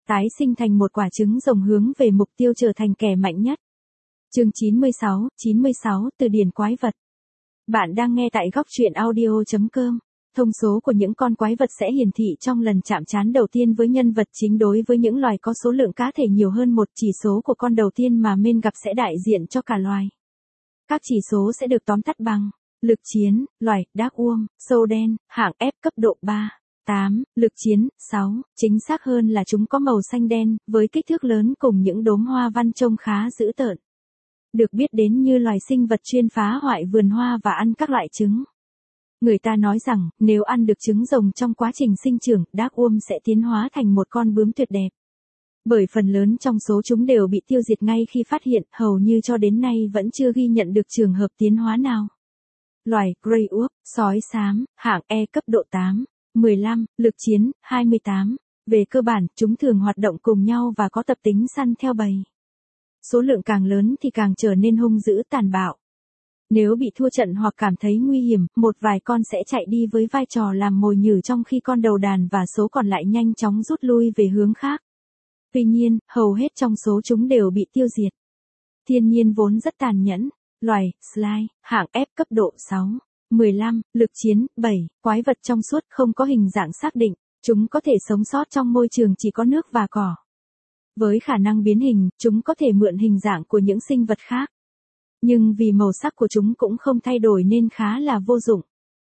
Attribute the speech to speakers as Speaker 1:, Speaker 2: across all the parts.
Speaker 1: tái sinh thành một quả trứng rồng hướng về mục tiêu trở thành kẻ mạnh nhất. Chương 96 từ điển quái vật. Bạn đang nghe tại góc truyện audio.com. Thông số của những con quái vật sẽ hiển thị trong lần chạm trán đầu tiên với nhân vật chính. Đối với những loài có số lượng cá thể nhiều hơn một, chỉ số của con đầu tiên mà main gặp sẽ đại diện cho cả loài. Các chỉ số sẽ được tóm tắt bằng: lực chiến, loài, Darkworm, sâu đen, hạng F cấp độ 3. 8, lực chiến, 6, chính xác hơn là chúng có màu xanh đen, với kích thước lớn cùng những đốm hoa văn trông khá dữ tợn. Được biết đến như loài sinh vật chuyên phá hoại vườn hoa và ăn các loại trứng. Người ta nói rằng, nếu ăn được trứng rồng trong quá trình sinh trưởng, Darkworm sẽ tiến hóa thành một con bướm tuyệt đẹp. Bởi phần lớn trong số chúng đều bị tiêu diệt ngay khi phát hiện, hầu như cho đến nay vẫn chưa ghi nhận được trường hợp tiến hóa nào. Loài Grey Wolf, sói xám, hạng E cấp độ 8. 15, lực chiến, 28. Về cơ bản, chúng thường hoạt động cùng nhau và có tập tính săn theo bầy. Số lượng càng lớn thì càng trở nên hung dữ tàn bạo. Nếu bị thua trận hoặc cảm thấy nguy hiểm, một vài con sẽ chạy đi với vai trò làm mồi nhử, trong khi con đầu đàn và số còn lại nhanh chóng rút lui về hướng khác. Tuy nhiên, hầu hết trong số chúng đều bị tiêu diệt. Thiên nhiên vốn rất tàn nhẫn. Loài Sly, hạng F cấp độ 6. 15, lực chiến, 7, quái vật trong suốt không có hình dạng xác định, chúng có thể sống sót trong môi trường chỉ có nước và cỏ. Với khả năng biến hình, chúng có thể mượn hình dạng của những sinh vật khác. Nhưng vì màu sắc của chúng cũng không thay đổi nên khá là vô dụng.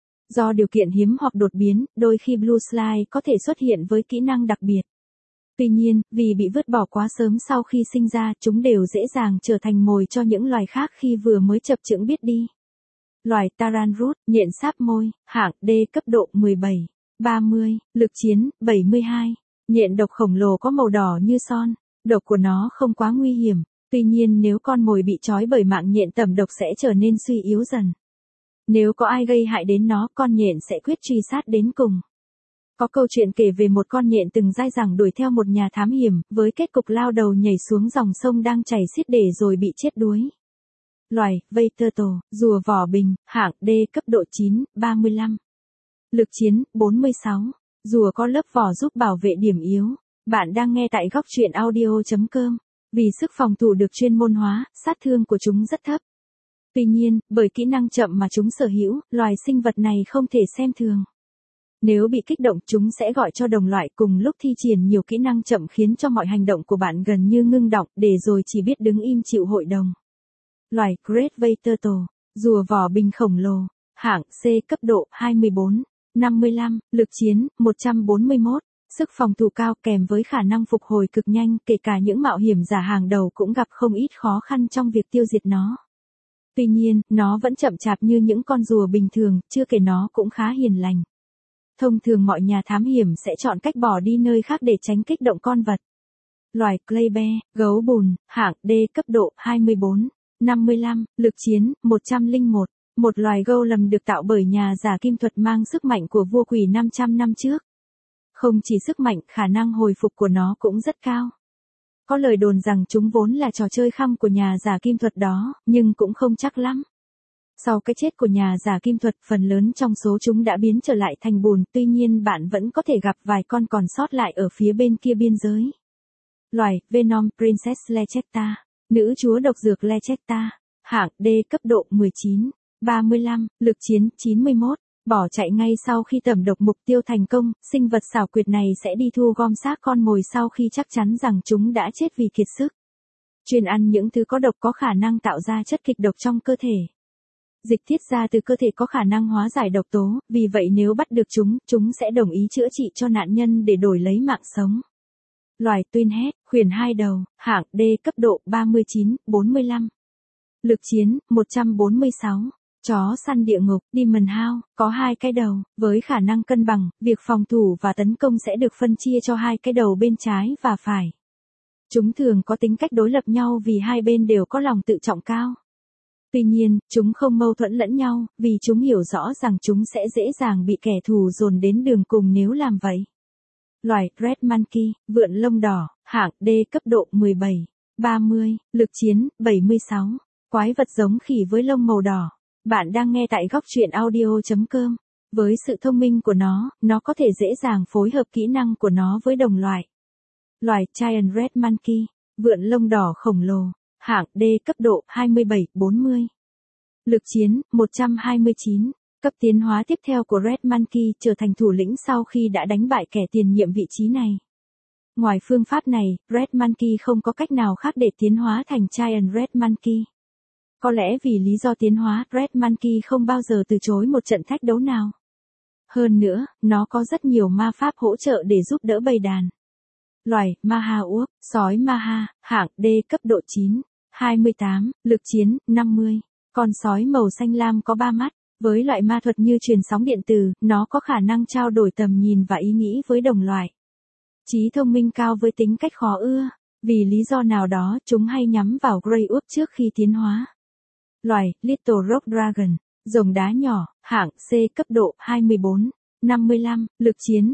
Speaker 1: Do điều kiện hiếm hoặc đột biến, đôi khi Blue Sly có thể xuất hiện với kỹ năng đặc biệt. Tuy nhiên, vì bị vứt bỏ quá sớm sau khi sinh ra, chúng đều dễ dàng trở thành mồi cho những loài khác khi vừa mới chập chững biết đi. Loài Taranrut, nhện sáp môi, hạng D cấp độ 17. 30, lực chiến, 72. Nhện độc khổng lồ có màu đỏ như son. Độc của nó không quá nguy hiểm. Tuy nhiên nếu con mồi bị trói bởi mạng nhện tẩm độc sẽ trở nên suy yếu dần. Nếu có ai gây hại đến nó, con nhện sẽ quyết truy sát đến cùng. Có câu chuyện kể về một con nhện từng dai dẳng đuổi theo một nhà thám hiểm, với kết cục lao đầu nhảy xuống dòng sông đang chảy xiết để rồi bị chết đuối. Loài Vayturtle, rùa vỏ bình, hạng D cấp độ 9, 35. Lực chiến, 46. Rùa có lớp vỏ giúp bảo vệ điểm yếu. Bạn đang nghe tại góc truyện audio.com. Vì sức phòng thủ được chuyên môn hóa, sát thương của chúng rất thấp. Tuy nhiên, bởi kỹ năng chậm mà chúng sở hữu, loài sinh vật này không thể xem thường. Nếu bị kích động, chúng sẽ gọi cho đồng loại cùng lúc thi triển nhiều kỹ năng chậm khiến cho mọi hành động của bạn gần như ngưng đọng, để rồi chỉ biết đứng im chịu hội đồng. Loài Great Vayturtle, rùa vỏ bình khổng lồ, hạng C cấp độ 24, 55, lực chiến, 141, sức phòng thủ cao kèm với khả năng phục hồi cực nhanh, kể cả những mạo hiểm giả hàng đầu cũng gặp không ít khó khăn trong việc tiêu diệt nó. Tuy nhiên, nó vẫn chậm chạp như những con rùa bình thường, chưa kể nó cũng khá hiền lành. Thông thường mọi nhà thám hiểm sẽ chọn cách bỏ đi nơi khác để tránh kích động con vật. Loài Clay Bear, gấu bùn, hạng D cấp độ 24, 55, lực chiến, 101. Một loài golem được tạo bởi nhà giả kim thuật mang sức mạnh của vua quỷ 500 năm trước. Không chỉ sức mạnh, khả năng hồi phục của nó cũng rất cao. Có lời đồn rằng chúng vốn là trò chơi khăm của nhà giả kim thuật đó, nhưng cũng không chắc lắm. Sau cái chết của nhà giả kim thuật, phần lớn trong số chúng đã biến trở lại thành bùn, tuy nhiên bạn vẫn có thể gặp vài con còn sót lại ở phía bên kia biên giới. Loài Venom Princess Lechetta, nữ chúa độc dược Lechetta, hạng D cấp độ 19, 35, lực chiến, 91, bỏ chạy ngay sau khi tẩm độc mục tiêu thành công. Sinh vật xảo quyệt này sẽ đi thu gom xác con mồi sau khi chắc chắn rằng chúng đã chết vì kiệt sức. Chuyên ăn những thứ có độc có khả năng tạo ra chất kịch độc trong cơ thể. Dịch tiết ra từ cơ thể có khả năng hóa giải độc tố, vì vậy nếu bắt được chúng sẽ đồng ý chữa trị cho nạn nhân để đổi lấy mạng sống. Loài Twinhead, khuyển hai đầu, hạng D cấp độ 39, 45. Lực chiến, 146. Chó săn địa ngục, Demon Hound, có hai cái đầu, với khả năng cân bằng, việc phòng thủ và tấn công sẽ được phân chia cho hai cái đầu bên trái và phải. Chúng thường có tính cách đối lập nhau vì hai bên đều có lòng tự trọng cao. Tuy nhiên, chúng không mâu thuẫn lẫn nhau, vì chúng hiểu rõ rằng chúng sẽ dễ dàng bị kẻ thù dồn đến đường cùng nếu làm vậy. Loài Red Monkey, vượn lông đỏ, hạng D cấp độ 17, 30, lực chiến, 76. Quái vật giống khỉ với lông màu đỏ. Bạn đang nghe tại góc truyện audio.com. Với sự thông minh của nó có thể dễ dàng phối hợp kỹ năng của nó với đồng loại. Loài Giant Red Monkey, vượn lông đỏ khổng lồ, hạng D cấp độ 27-40. Lực chiến 129. Cấp tiến hóa tiếp theo của Red Monkey trở thành thủ lĩnh sau khi đã đánh bại kẻ tiền nhiệm vị trí này. Ngoài phương pháp này, Red Monkey không có cách nào khác để tiến hóa thành Giant Red Monkey. Có lẽ vì lý do tiến hóa, Red Monkey không bao giờ từ chối một trận thách đấu nào. Hơn nữa, nó có rất nhiều ma pháp hỗ trợ để giúp đỡ bầy đàn. Loài Maha Uốc, sói Maha, hạng D cấp độ 9, 28, lực chiến 50. Con sói màu xanh lam có 3 mắt. Với loại ma thuật như truyền sóng điện từ, nó có khả năng trao đổi tầm nhìn và ý nghĩ với đồng loại. Trí thông minh cao với tính cách khó ưa. Vì lý do nào đó, chúng hay nhắm vào Grey Wolf trước khi tiến hóa. Loài Little Rock Dragon, rồng đá nhỏ, hạng C cấp độ 24, 55, lực chiến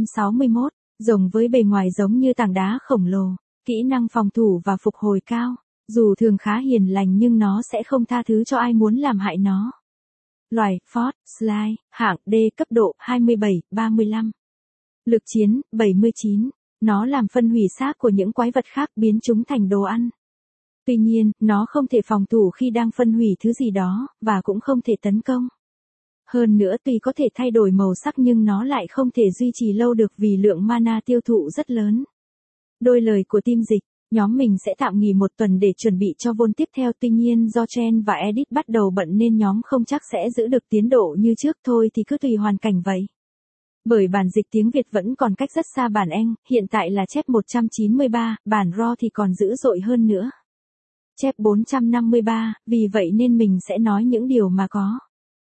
Speaker 1: 161, rồng với bề ngoài giống như tảng đá khổng lồ, kỹ năng phòng thủ và phục hồi cao. Dù thường khá hiền lành nhưng nó sẽ không tha thứ cho ai muốn làm hại nó. Loài Ford Sly, hạng D cấp độ 27-35. Lực chiến 79. Nó làm phân hủy xác của những quái vật khác biến chúng thành đồ ăn. Tuy nhiên, nó không thể phòng thủ khi đang phân hủy thứ gì đó, và cũng không thể tấn công. Hơn nữa tuy có thể thay đổi màu sắc nhưng nó lại không thể duy trì lâu được vì lượng mana tiêu thụ rất lớn. Đôi lời của team dịch, nhóm mình sẽ tạm nghỉ một tuần để chuẩn bị cho vôn tiếp theo, tuy nhiên do Chen và Edit bắt đầu bận nên nhóm không chắc sẽ giữ được tiến độ như trước, thôi thì cứ tùy hoàn cảnh vậy. Bởi bản dịch tiếng Việt vẫn còn cách rất xa bản Anh, hiện tại là chép 193, bản RAW thì còn dữ dội hơn nữa. Chép 453, vì vậy nên mình sẽ nói những điều mà có.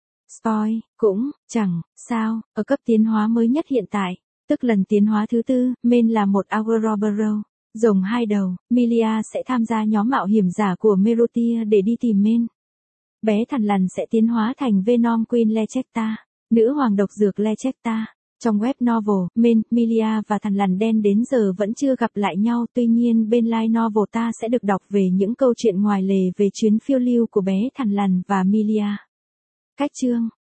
Speaker 1: Spoil, cũng, chẳng, sao, ở cấp tiến hóa mới nhất hiện tại, tức lần tiến hóa thứ 4, main là một Auroroboro, rồng 2 đầu, Milia sẽ tham gia nhóm mạo hiểm giả của Merotia để đi tìm main. Bé thằn lằn sẽ tiến hóa thành Venom Queen Lechecta, nữ hoàng độc dược Lechecta. Trong web novel, main, Milia và thằn lằn đen đến giờ vẫn chưa gặp lại nhau, tuy nhiên bên light novel ta sẽ được đọc về những câu chuyện ngoài lề về chuyến phiêu lưu của bé thằn lằn và Milia. Cách chương